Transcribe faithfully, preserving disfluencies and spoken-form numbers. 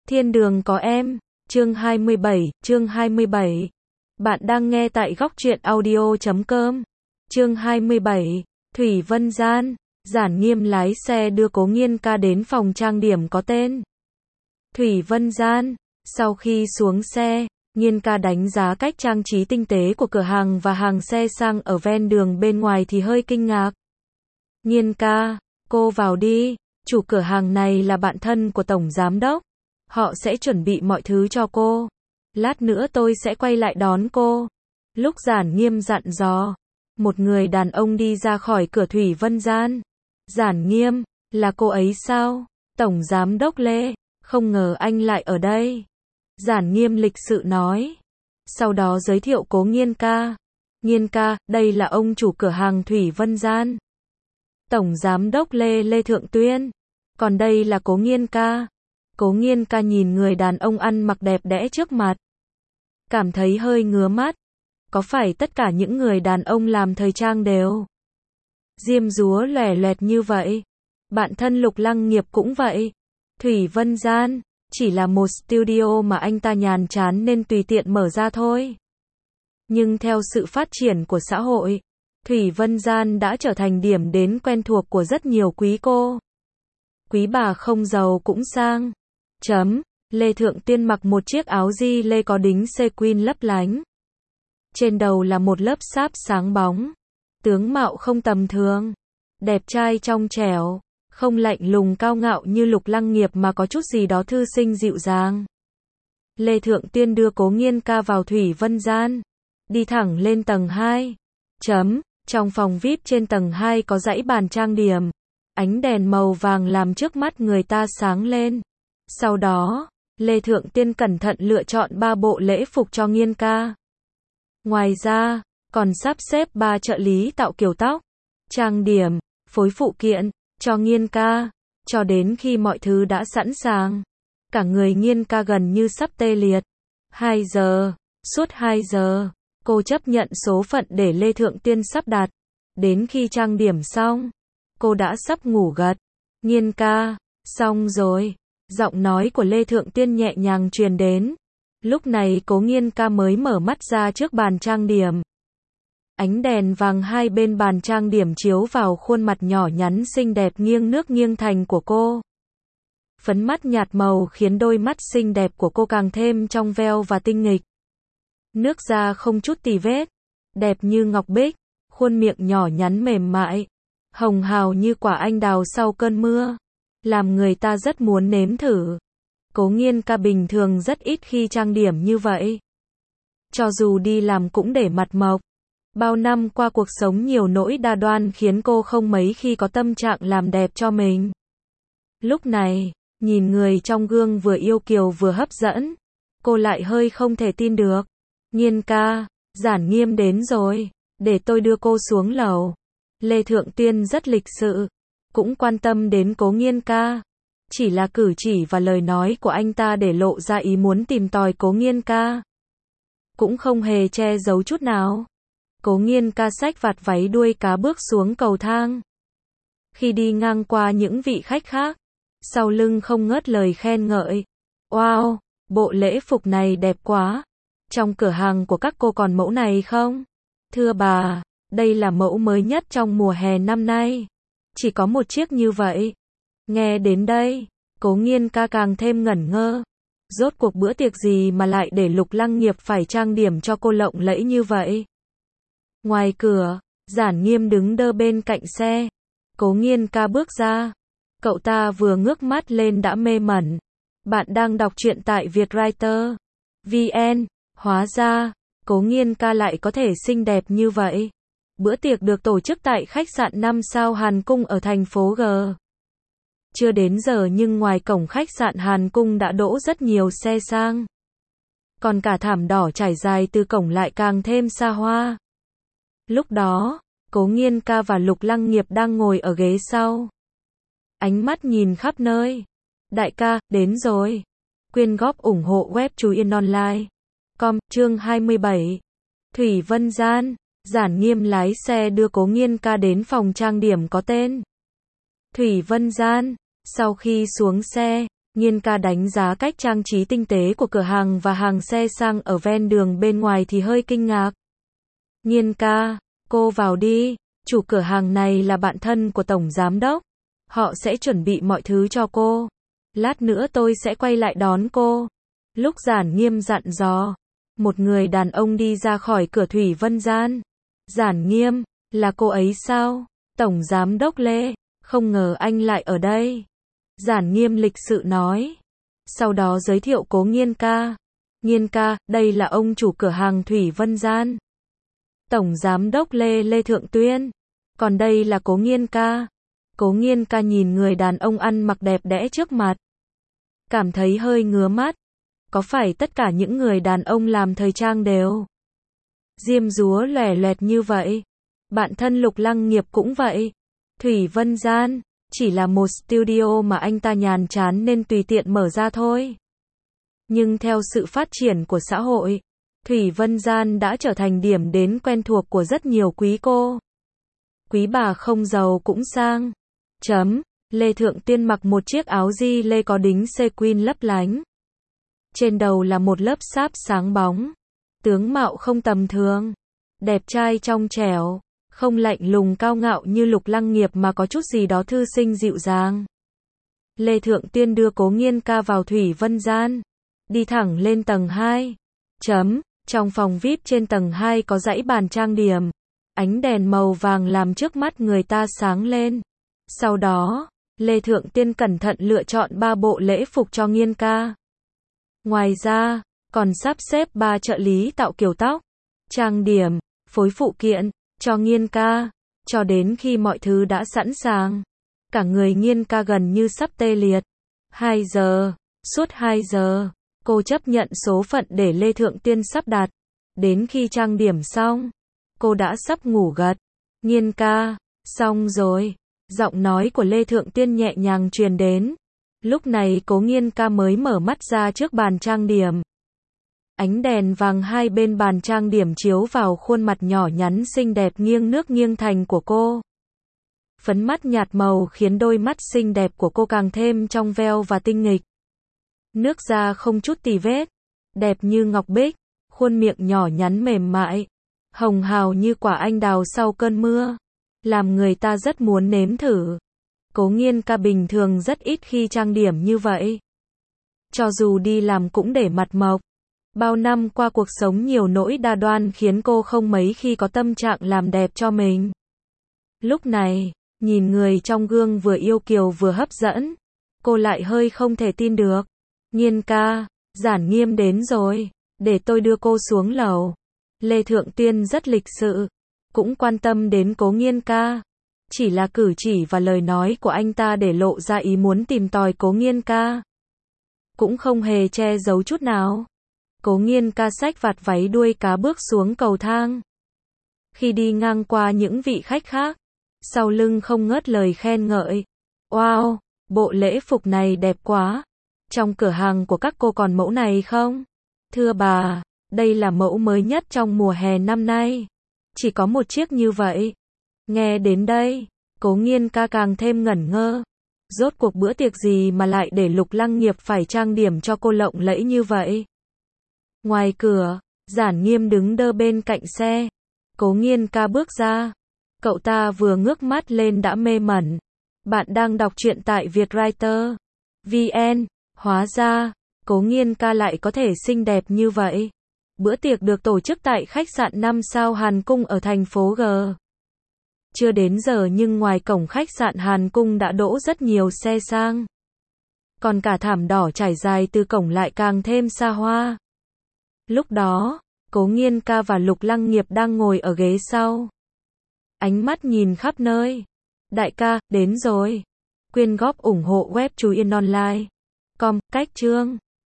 Thiên đường có em, chương hai mươi bảy, chương hai mươi bảy. Bạn đang nghe tại góc truyện audio chấm com. Chương hai mươi bảy, Thủy Vân Gian, Giản Nghiêm lái xe đưa Cố Nghiên ca đến phòng trang điểm có tên Thủy Vân Gian. Sau khi xuống xe, Nghiên ca đánh giá cách trang trí tinh tế của cửa hàng và hàng xe sang ở ven đường bên ngoài thì hơi kinh ngạc. Nghiên ca, cô vào đi, chủ cửa hàng này là bạn thân của tổng giám đốc. Họ sẽ chuẩn bị mọi thứ cho cô. Lát nữa tôi sẽ quay lại đón cô. Lúc Giản Nghiêm dặn dò, một người đàn ông đi ra khỏi cửa Thủy Vân Gian. Giản Nghiêm, là cô ấy sao? Tổng giám đốc Lê, không ngờ anh lại ở đây. Giản Nghiêm lịch sự nói. Sau đó giới thiệu Cố Nghiên ca. Nghiên ca, đây là ông chủ cửa hàng Thủy Vân Gian. Tổng giám đốc Lê Lê Thượng Tuyên. Còn đây là Cố Nghiên ca. Cố Nghiên ca nhìn người đàn ông ăn mặc đẹp đẽ trước mặt. Cảm thấy hơi ngứa mắt. Có phải tất cả những người đàn ông làm thời trang đều diêm dúa lòe loẹt như vậy? Bạn thân Lục Lăng Nghiệp cũng vậy. Thủy Vân Gian chỉ là một studio mà anh ta nhàn chán nên tùy tiện mở ra thôi. Nhưng theo sự phát triển của xã hội, Thủy Vân Gian đã trở thành điểm đến quen thuộc của rất nhiều quý cô. Quý bà không giàu cũng sang. Chấm, Lê Thượng Tiên mặc một chiếc áo di lê có đính sequin lấp lánh. Trên đầu là một lớp sáp sáng bóng. Tướng mạo không tầm thường. Đẹp trai trong trẻo. Không lạnh lùng cao ngạo như Lục Lăng Nghiệp mà có chút gì đó thư sinh dịu dàng. Lê Thượng Tiên đưa Cố Nghiên ca vào Thủy Vân Gian. Đi thẳng lên tầng hai. Chấm, trong phòng vi ai pi trên tầng hai có dãy bàn trang điểm. Ánh đèn màu vàng làm trước mắt người ta sáng lên. Sau đó, Lê Thượng Tiên cẩn thận lựa chọn ba bộ lễ phục cho Nghiên ca. Ngoài ra, còn sắp xếp ba trợ lý tạo kiểu tóc, trang điểm, phối phụ kiện cho Nghiên ca, cho đến khi mọi thứ đã sẵn sàng. Cả người Nghiên ca gần như sắp tê liệt. hai giờ, suốt hai giờ, cô chấp nhận số phận để Lê Thượng Tiên sắp đặt. Đến khi trang điểm xong, cô đã sắp ngủ gật. Nghiên ca, xong rồi. Giọng nói của Lê Thượng Tiên nhẹ nhàng truyền đến. Lúc này Cố Nghiên ca mới mở mắt ra trước bàn trang điểm. Ánh đèn vàng hai bên bàn trang điểm chiếu vào khuôn mặt nhỏ nhắn xinh đẹp nghiêng nước nghiêng thành của cô. Phấn mắt nhạt màu khiến đôi mắt xinh đẹp của cô càng thêm trong veo và tinh nghịch. Nước da không chút tì vết, đẹp như ngọc bích, khuôn miệng nhỏ nhắn mềm mại, hồng hào như quả anh đào sau cơn mưa. Làm người ta rất muốn nếm thử. Cố Nghiên ca bình thường rất ít khi trang điểm như vậy. Cho dù đi làm cũng để mặt mộc. Bao năm qua cuộc sống nhiều nỗi đa đoan khiến cô không mấy khi có tâm trạng làm đẹp cho mình. Lúc này, nhìn người trong gương vừa yêu kiều vừa hấp dẫn, cô lại hơi không thể tin được. Nghiên ca, Giản Nghiêm đến rồi, để tôi đưa cô xuống lầu. Lê Thượng Tiên rất lịch sự, cũng quan tâm đến Cố Nghiên ca. Chỉ là cử chỉ và lời nói của anh ta để lộ ra ý muốn tìm tòi Cố Nghiên ca. Cũng không hề che giấu chút nào. Cố Nghiên ca xách vạt váy đuôi cá bước xuống cầu thang. Khi đi ngang qua những vị khách khác, sau lưng không ngớt lời khen ngợi. Wow, bộ lễ phục này đẹp quá. Trong cửa hàng của các cô còn mẫu này không? Thưa bà, đây là mẫu mới nhất trong mùa hè năm nay. Chỉ có một chiếc như vậy. Nghe đến đây, Cố Nghiên ca càng thêm ngẩn ngơ. Rốt cuộc bữa tiệc gì mà lại để Lục Lăng Nghiệp phải trang điểm cho cô lộng lẫy như vậy? Ngoài cửa, Giản Nghiêm đứng đơ bên cạnh xe. Cố Nghiên ca bước ra. Cậu ta vừa ngước mắt lên đã mê mẩn. Bạn đang đọc truyện tại Vietwriter. vn. Hóa ra, Cố Nghiên ca lại có thể xinh đẹp như vậy. Bữa tiệc được tổ chức tại khách sạn năm sao Hàn Cung ở thành phố G. Chưa đến giờ nhưng ngoài cổng khách sạn Hàn Cung đã đỗ rất nhiều xe sang. Còn cả thảm đỏ trải dài từ cổng lại càng thêm xa hoa. Lúc đó, Cố Nghiên ca và Lục Lăng Nghiệp đang ngồi ở ghế sau. Ánh mắt nhìn khắp nơi. Đại ca, đến rồi. Quyên góp ủng hộ web Chú Yên Online. Com, chương hai mươi bảy. Thủy Vân Gian. Giản Nghiêm lái xe đưa Cố Nghiên ca đến phòng trang điểm có tên Thủy Vân Gian. Sau khi xuống xe, Nghiên ca đánh giá cách trang trí tinh tế của cửa hàng và hàng xe sang ở ven đường bên ngoài thì hơi kinh ngạc. Nghiên ca, cô vào đi, chủ cửa hàng này là bạn thân của tổng giám đốc. Họ sẽ chuẩn bị mọi thứ cho cô. Lát nữa tôi sẽ quay lại đón cô. Lúc Giản Nghiêm dặn dò, một người đàn ông đi ra khỏi cửa Thủy Vân Gian. Giản Nghiêm, là cô ấy sao? Tổng giám đốc Lê, không ngờ anh lại ở đây. Giản Nghiêm lịch sự nói. Sau đó giới thiệu Cố Nghiên ca. Nghiên ca, đây là ông chủ cửa hàng Thủy Vân Gian. Tổng giám đốc Lê Lê Thượng Tuyên. Còn đây là Cố Nghiên ca. Cố Nghiên ca nhìn người đàn ông ăn mặc đẹp đẽ trước mặt. Cảm thấy hơi ngứa mắt. Có phải tất cả những người đàn ông làm thời trang đều diêm dúa lòe loẹt như vậy? Bạn thân Lục Lăng Nghiệp cũng vậy. Thủy Vân Gian chỉ là một studio mà anh ta nhàn chán nên tùy tiện mở ra thôi. Nhưng theo sự phát triển của xã hội, Thủy Vân Gian đã trở thành điểm đến quen thuộc của rất nhiều quý cô. Quý bà không giàu cũng sang. Chấm. Lê Thượng Tiên mặc một chiếc áo di lê có đính sequin lấp lánh. Trên đầu là một lớp sáp sáng bóng. Tướng mạo không tầm thường. Đẹp trai trong trẻo. Không lạnh lùng cao ngạo như Lục Lăng Nghiệp mà có chút gì đó thư sinh dịu dàng. Lê Thượng Tiên đưa Cố Nghiên ca vào Thủy Vân Gian. Đi thẳng lên tầng hai. Chấm. Trong phòng vi ai pi trên tầng hai có dãy bàn trang điểm. Ánh đèn màu vàng làm trước mắt người ta sáng lên. Sau đó, Lê Thượng Tiên cẩn thận lựa chọn ba bộ lễ phục cho Nghiên ca. Ngoài ra, còn sắp xếp ba trợ lý tạo kiểu tóc, trang điểm, phối phụ kiện cho Nghiên ca, cho đến khi mọi thứ đã sẵn sàng. Cả người Nghiên ca gần như sắp tê liệt. hai giờ, suốt hai giờ, cô chấp nhận số phận để Lê Thượng Tiên sắp đặt. Đến khi trang điểm xong, cô đã sắp ngủ gật. Nghiên ca, xong rồi. Giọng nói của Lê Thượng Tiên nhẹ nhàng truyền đến. Lúc này Cố Nghiên ca mới mở mắt ra trước bàn trang điểm. Ánh đèn vàng hai bên bàn trang điểm chiếu vào khuôn mặt nhỏ nhắn xinh đẹp nghiêng nước nghiêng thành của cô. Phấn mắt nhạt màu khiến đôi mắt xinh đẹp của cô càng thêm trong veo và tinh nghịch. Nước da không chút tì vết, đẹp như ngọc bích, khuôn miệng nhỏ nhắn mềm mại, hồng hào như quả anh đào sau cơn mưa, làm người ta rất muốn nếm thử. Cố Nghiên ca bình thường rất ít khi trang điểm như vậy. Cho dù đi làm cũng để mặt mộc. Bao năm qua cuộc sống nhiều nỗi đa đoan khiến cô không mấy khi có tâm trạng làm đẹp cho mình. Lúc này, nhìn người trong gương vừa yêu kiều vừa hấp dẫn, cô lại hơi không thể tin được. Nghiên ca, Giản Nghiêm đến rồi, để tôi đưa cô xuống lầu. Lê Thượng Tiên rất lịch sự, cũng quan tâm đến Cố Nghiên ca. Chỉ là cử chỉ và lời nói của anh ta để lộ ra ý muốn tìm tòi Cố Nghiên ca. Cũng không hề che giấu chút nào. Cố Nghiên ca xách vạt váy đuôi cá bước xuống cầu thang. Khi đi ngang qua những vị khách khác, sau lưng không ngớt lời khen ngợi. Wow, bộ lễ phục này đẹp quá. Trong cửa hàng của các cô còn mẫu này không? Thưa bà, đây là mẫu mới nhất trong mùa hè năm nay. Chỉ có một chiếc như vậy. Nghe đến đây, Cố Nghiên ca càng thêm ngẩn ngơ. Rốt cuộc bữa tiệc gì mà lại để Lục Lăng Nghiệp phải trang điểm cho cô lộng lẫy như vậy? Ngoài cửa, Giản Nghiêm đứng đơ bên cạnh xe. Cố Nghiên ca bước ra. Cậu ta vừa ngước mắt lên đã mê mẩn. Bạn đang đọc truyện tại Vietwriter. vn. Hóa ra, Cố Nghiên ca lại có thể xinh đẹp như vậy. Bữa tiệc được tổ chức tại khách sạn năm sao Hàn Cung ở thành phố G. Chưa đến giờ nhưng ngoài cổng khách sạn Hàn Cung đã đỗ rất nhiều xe sang. Còn cả thảm đỏ trải dài từ cổng lại càng thêm xa hoa. Lúc đó, Cố Nghiên ca và Lục Lăng Nghiệp đang ngồi ở ghế sau. Ánh mắt nhìn khắp nơi. Đại ca, đến rồi. Quyên góp ủng hộ web Chú Yên Online. Com, cách chương.